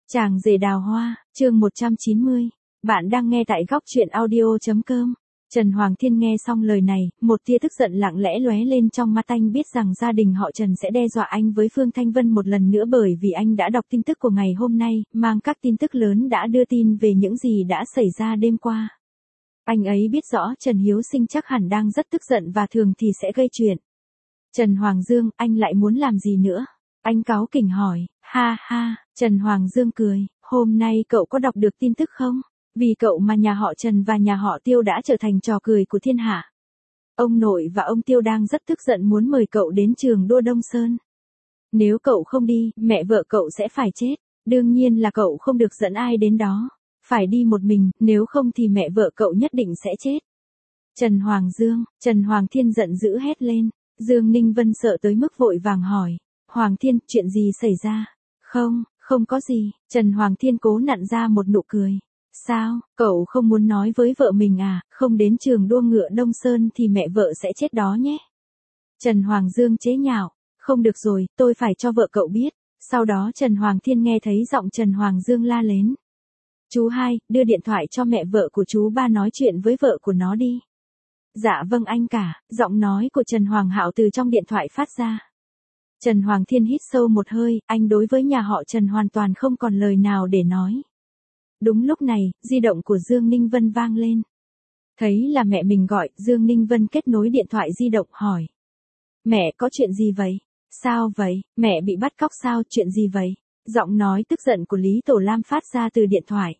Chàng rể đào hoa, chương 190. Bạn đang nghe tại góc truyện audio.com. Trần Hoàng Thiên nghe xong lời này, một tia tức giận lặng lẽ lóe lên trong mắt anh, biết rằng gia đình họ Trần sẽ đe dọa anh với Phương Thanh Vân một lần nữa, bởi vì anh đã đọc tin tức của ngày hôm nay, mang các tin tức lớn đã đưa tin về những gì đã xảy ra đêm qua. Anh ấy biết rõ Trần Hiếu Sinh chắc hẳn đang rất tức giận và thường thì sẽ gây chuyện. Trần Hoàng Dương, anh lại muốn làm gì nữa? Anh cáu kỉnh hỏi. Ha ha, Trần Hoàng Dương cười, hôm nay cậu có đọc được tin tức không? Vì cậu mà nhà họ Trần và nhà họ Tiêu đã trở thành trò cười của thiên hạ. Ông nội và ông Tiêu đang rất tức giận, muốn mời cậu đến trường đua Đông Sơn. Nếu cậu không đi, mẹ vợ cậu sẽ phải chết. Đương nhiên là cậu không được dẫn ai đến đó. Phải đi một mình, nếu không thì mẹ vợ cậu nhất định sẽ chết. Trần Hoàng Thiên giận dữ hét lên. Dương Ninh Vân sợ tới mức vội vàng hỏi. Hoàng Thiên, chuyện gì xảy ra? Không có gì. Trần Hoàng Thiên cố nặn ra một nụ cười. Sao, cậu không muốn nói với vợ mình à, không đến trường đua ngựa Đông Sơn thì mẹ vợ sẽ chết đó nhé. Trần Hoàng Dương chế nhạo. Không được rồi, tôi phải cho vợ cậu biết. Sau đó Trần Hoàng Thiên nghe thấy giọng Trần Hoàng Dương la lên. Chú hai, đưa điện thoại cho mẹ vợ của chú ba nói chuyện với vợ của nó đi. Dạ vâng anh cả, giọng nói của Trần Hoàng Hạo từ trong điện thoại phát ra. Trần Hoàng Thiên hít sâu một hơi, anh đối với nhà họ Trần hoàn toàn không còn lời nào để nói. Đúng lúc này, di động của Dương Ninh Vân vang lên. Thấy là mẹ mình gọi, Dương Ninh Vân kết nối điện thoại di động hỏi. Mẹ, có chuyện gì vậy? Sao vậy? Mẹ bị bắt cóc sao? Chuyện gì vậy? Giọng nói tức giận của Lý Tổ Lam phát ra từ điện thoại.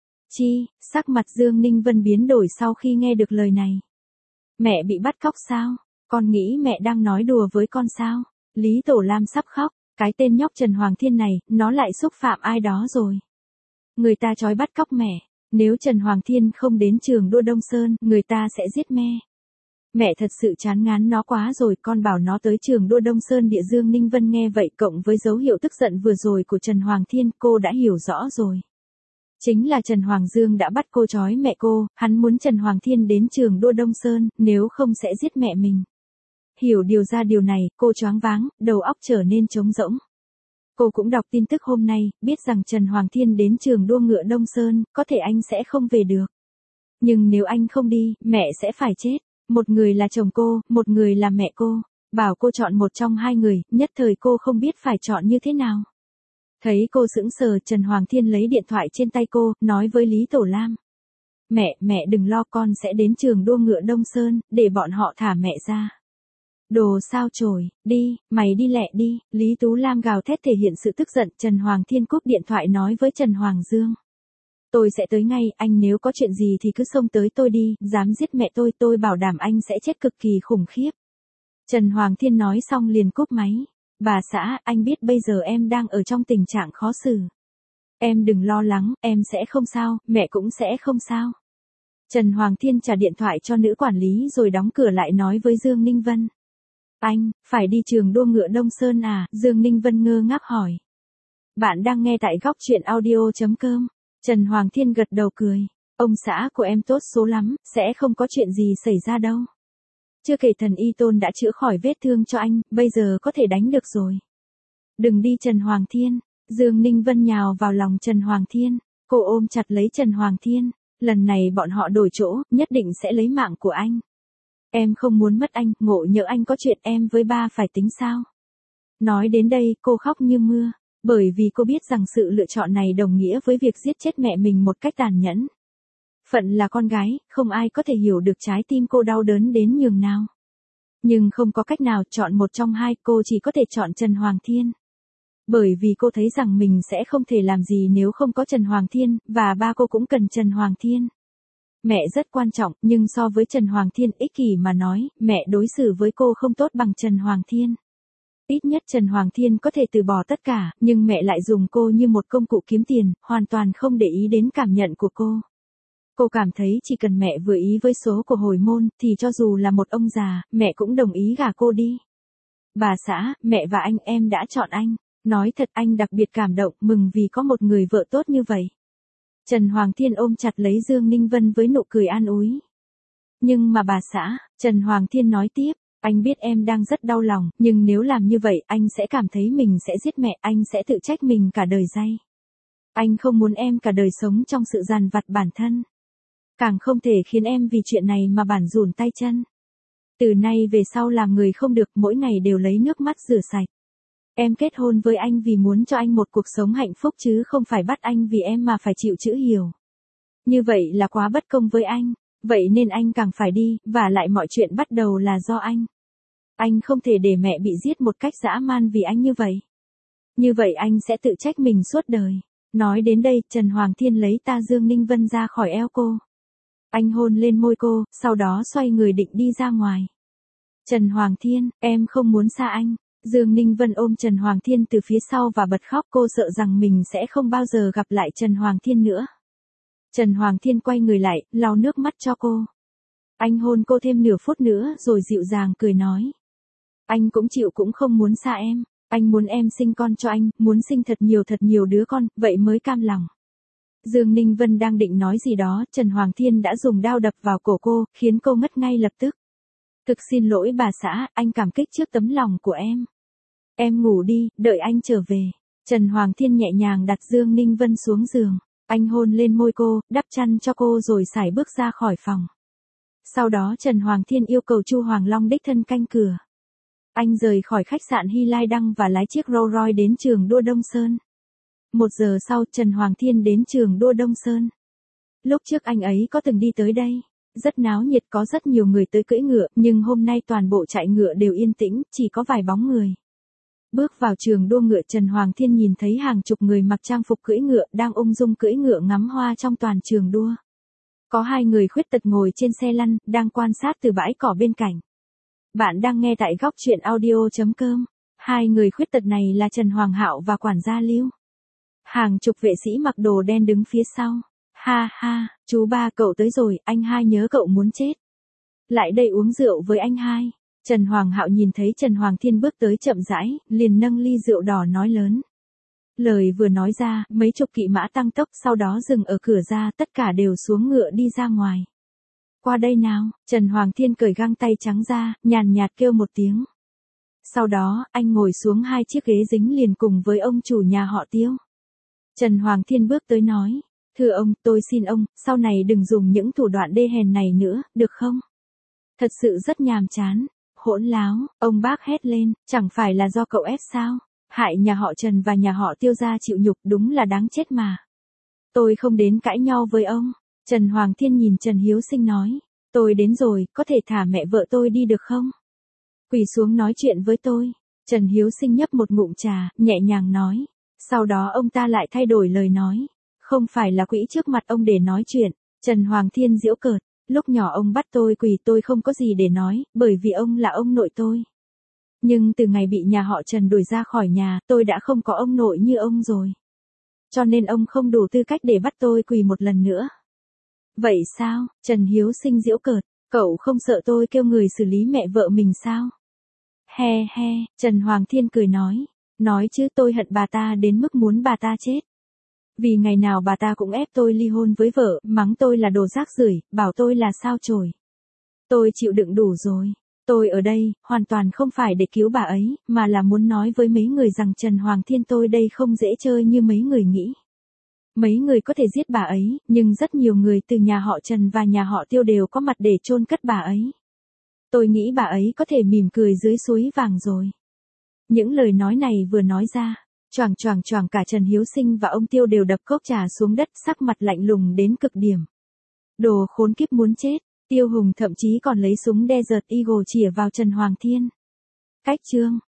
Sắc mặt Dương Ninh Vân biến đổi sau khi nghe được lời này. Mẹ bị bắt cóc sao? Con nghĩ mẹ đang nói đùa với con sao? Lý Tổ Lam sắp khóc, cái tên nhóc Trần Hoàng Thiên này, nó lại xúc phạm ai đó rồi. Người ta trói bắt cóc mẹ, nếu Trần Hoàng Thiên không đến trường đua Đông Sơn, người ta sẽ giết mẹ. Mẹ thật sự chán ngán nó quá rồi, con bảo nó tới trường đua Đông Sơn. Địa Dương Ninh Vân nghe vậy cộng với dấu hiệu tức giận vừa rồi của Trần Hoàng Thiên, cô đã hiểu rõ rồi. Chính là Trần Hoàng Dương đã bắt cô trói mẹ cô, hắn muốn Trần Hoàng Thiên đến trường đua Đông Sơn, nếu không sẽ giết mẹ mình. Hiểu điều ra điều này, cô choáng váng, đầu óc trở nên trống rỗng. Cô cũng đọc tin tức hôm nay, biết rằng Trần Hoàng Thiên đến trường đua ngựa Đông Sơn, có thể anh sẽ không về được. Nhưng nếu anh không đi, mẹ sẽ phải chết. Một người là chồng cô, một người là mẹ cô. Bảo cô chọn một trong hai người, nhất thời cô không biết phải chọn như thế nào. Thấy cô sững sờ, Trần Hoàng Thiên lấy điện thoại trên tay cô, nói với Lý Tổ Lam. Mẹ đừng lo, con sẽ đến trường đua ngựa Đông Sơn, để bọn họ thả mẹ ra. Đồ sao chổi, đi, mày đi lẹ đi, Lý Tú Lam gào thét thể hiện sự tức giận. Trần Hoàng Thiên cúp điện thoại nói với Trần Hoàng Dương. Tôi sẽ tới ngay, anh nếu có chuyện gì thì cứ xông tới tôi đi, dám giết mẹ tôi bảo đảm anh sẽ chết cực kỳ khủng khiếp. Trần Hoàng Thiên nói xong liền cúp máy. Bà xã, anh biết bây giờ em đang ở trong tình trạng khó xử. Em đừng lo lắng, em sẽ không sao, mẹ cũng sẽ không sao. Trần Hoàng Thiên trả điện thoại cho nữ quản lý rồi đóng cửa lại nói với Dương Ninh Vân. Anh, phải đi trường đua ngựa Đông Sơn à? Dương Ninh Vân ngơ ngác hỏi. Bạn đang nghe tại góc truyện audio.com. Trần Hoàng Thiên gật đầu cười. Ông xã của em tốt số lắm, sẽ không có chuyện gì xảy ra đâu. Chưa kể thần y Tôn đã chữa khỏi vết thương cho anh, bây giờ có thể đánh được rồi. Đừng đi Trần Hoàng Thiên. Dương Ninh Vân nhào vào lòng Trần Hoàng Thiên. Cô ôm chặt lấy Trần Hoàng Thiên. Lần này bọn họ đổi chỗ, nhất định sẽ lấy mạng của anh. Em không muốn mất anh, ngộ nhỡ anh có chuyện em với ba phải tính sao? Nói đến đây, cô khóc như mưa, bởi vì cô biết rằng sự lựa chọn này đồng nghĩa với việc giết chết mẹ mình một cách tàn nhẫn. Phận là con gái, không ai có thể hiểu được trái tim cô đau đớn đến nhường nào. Nhưng không có cách nào, chọn một trong hai, cô chỉ có thể chọn Trần Hoàng Thiên. Bởi vì cô thấy rằng mình sẽ không thể làm gì nếu không có Trần Hoàng Thiên, và ba cô cũng cần Trần Hoàng Thiên. Mẹ rất quan trọng, nhưng so với Trần Hoàng Thiên ích kỷ mà nói, mẹ đối xử với cô không tốt bằng Trần Hoàng Thiên. Ít nhất Trần Hoàng Thiên có thể từ bỏ tất cả, nhưng mẹ lại dùng cô như một công cụ kiếm tiền, hoàn toàn không để ý đến cảm nhận của cô. Cô cảm thấy chỉ cần mẹ vừa ý với số của hồi môn, thì cho dù là một ông già, mẹ cũng đồng ý gả cô đi. Bà xã, mẹ và anh, em đã chọn anh. Nói thật, anh đặc biệt cảm động, mừng vì có một người vợ tốt như vậy. Trần Hoàng Thiên ôm chặt lấy Dương Ninh Vân với nụ cười an ủi. Nhưng mà bà xã, Trần Hoàng Thiên nói tiếp, anh biết em đang rất đau lòng, nhưng nếu làm như vậy, anh sẽ cảm thấy mình sẽ giết mẹ, anh sẽ tự trách mình cả đời day. Anh không muốn em cả đời sống trong sự dằn vặt bản thân. Càng không thể khiến em vì chuyện này mà bủn rủn tay chân. Từ nay về sau làm người không được, mỗi ngày đều lấy nước mắt rửa sạch. Em kết hôn với anh vì muốn cho anh một cuộc sống hạnh phúc chứ không phải bắt anh vì em mà phải chịu chữ hiều. Như vậy là quá bất công với anh, vậy nên anh càng phải đi, và lại mọi chuyện bắt đầu là do anh. Anh không thể để mẹ bị giết một cách dã man vì anh như vậy. Như vậy anh sẽ tự trách mình suốt đời. Nói đến đây, Trần Hoàng Thiên lấy ta Dương Ninh Vân ra khỏi eo cô. Anh hôn lên môi cô, sau đó xoay người định đi ra ngoài. Trần Hoàng Thiên, em không muốn xa anh. Dương Ninh Vân ôm Trần Hoàng Thiên từ phía sau và bật khóc, cô sợ rằng mình sẽ không bao giờ gặp lại Trần Hoàng Thiên nữa. Trần Hoàng Thiên quay người lại, lau nước mắt cho cô. Anh hôn cô thêm nửa phút nữa rồi dịu dàng cười nói. Anh cũng chịu cũng không muốn xa em. Anh muốn em sinh con cho anh, muốn sinh thật nhiều đứa con, vậy mới cam lòng. Dương Ninh Vân đang định nói gì đó, Trần Hoàng Thiên đã dùng đao đập vào cổ cô, khiến cô ngất ngay lập tức. Thực xin lỗi bà xã, anh cảm kích trước tấm lòng của em. Em ngủ đi, đợi anh trở về. Trần Hoàng Thiên nhẹ nhàng đặt Dương Ninh Vân xuống giường. Anh hôn lên môi cô, đắp chăn cho cô rồi sải bước ra khỏi phòng. Sau đó Trần Hoàng Thiên yêu cầu Chu Hoàng Long đích thân canh cửa. Anh rời khỏi khách sạn Hy Lai Đăng và lái chiếc Rolls Royce đến trường đua Đông Sơn. 1 giờ sau, Trần Hoàng Thiên đến trường đua Đông Sơn. Lúc trước anh ấy có từng đi tới đây. Rất náo nhiệt, có rất nhiều người tới cưỡi ngựa, nhưng hôm nay toàn bộ trại ngựa đều yên tĩnh, chỉ có vài bóng người. Bước vào trường đua ngựa, Trần Hoàng Thiên nhìn thấy hàng chục người mặc trang phục cưỡi ngựa đang ung dung cưỡi ngựa ngắm hoa trong toàn trường đua. Có 2 người khuyết tật ngồi trên xe lăn, đang quan sát từ bãi cỏ bên cạnh. Bạn đang nghe tại góc truyện audio.com. 2 người khuyết tật này là Trần Hoàng Hạo và quản gia Lưu. Hàng chục vệ sĩ mặc đồ đen đứng phía sau. Ha ha, chú ba cậu tới rồi, anh hai nhớ cậu muốn chết. Lại đây uống rượu với anh hai. Trần Hoàng Hạo nhìn thấy Trần Hoàng Thiên bước tới chậm rãi, liền nâng ly rượu đỏ nói lớn. Lời vừa nói ra, mấy chục kỵ mã tăng tốc, sau đó dừng ở cửa ra, tất cả đều xuống ngựa đi ra ngoài. Qua đây nào, Trần Hoàng Thiên cởi găng tay trắng ra, nhàn nhạt kêu một tiếng. Sau đó, anh ngồi xuống 2 chiếc ghế dính liền cùng với ông chủ nhà họ Tiêu. Trần Hoàng Thiên bước tới nói. Thưa ông, tôi xin ông, sau này đừng dùng những thủ đoạn đê hèn này nữa, được không? Thật sự rất nhàm chán. Hỗn láo, ông bác hét lên, chẳng phải là do cậu ép sao? Hại nhà họ Trần và nhà họ Tiêu gia chịu nhục, đúng là đáng chết mà. Tôi không đến cãi nhau với ông. Trần Hoàng Thiên nhìn Trần Hiếu Sinh nói. Tôi đến rồi, có thể thả mẹ vợ tôi đi được không? Quỳ xuống nói chuyện với tôi. Trần Hiếu Sinh nhấp một ngụm trà, nhẹ nhàng nói. Sau đó ông ta lại thay đổi lời nói. Không phải là quỹ trước mặt ông để nói chuyện. Trần Hoàng Thiên giễu cợt. Lúc nhỏ ông bắt tôi quỳ tôi không có gì để nói, bởi vì ông là ông nội tôi. Nhưng từ ngày bị nhà họ Trần đuổi ra khỏi nhà, tôi đã không có ông nội như ông rồi. Cho nên ông không đủ tư cách để bắt tôi quỳ một lần nữa. Vậy sao? Trần Hiếu Sinh giễu cợt. Cậu không sợ tôi kêu người xử lý mẹ vợ mình sao? He he, Trần Hoàng Thiên cười nói. Nói chứ tôi hận bà ta đến mức muốn bà ta chết. Vì ngày nào bà ta cũng ép tôi ly hôn với vợ, mắng tôi là đồ rác rưởi, bảo tôi là sao chổi. Tôi chịu đựng đủ rồi. Tôi ở đây, hoàn toàn không phải để cứu bà ấy, mà là muốn nói với mấy người rằng Trần Hoàng Thiên tôi đây không dễ chơi như mấy người nghĩ. Mấy người có thể giết bà ấy, nhưng rất nhiều người từ nhà họ Trần và nhà họ Tiêu đều có mặt để chôn cất bà ấy. Tôi nghĩ bà ấy có thể mỉm cười dưới suối vàng rồi. Những lời nói này vừa nói ra. Choàng cả Trần Hiếu Sinh và ông Tiêu đều đập cốc trà xuống đất, sắc mặt lạnh lùng đến cực điểm. Đồ khốn kiếp muốn chết. Tiêu Hùng thậm chí còn lấy súng Desert Eagle chĩa vào Trần Hoàng Thiên. Cách chương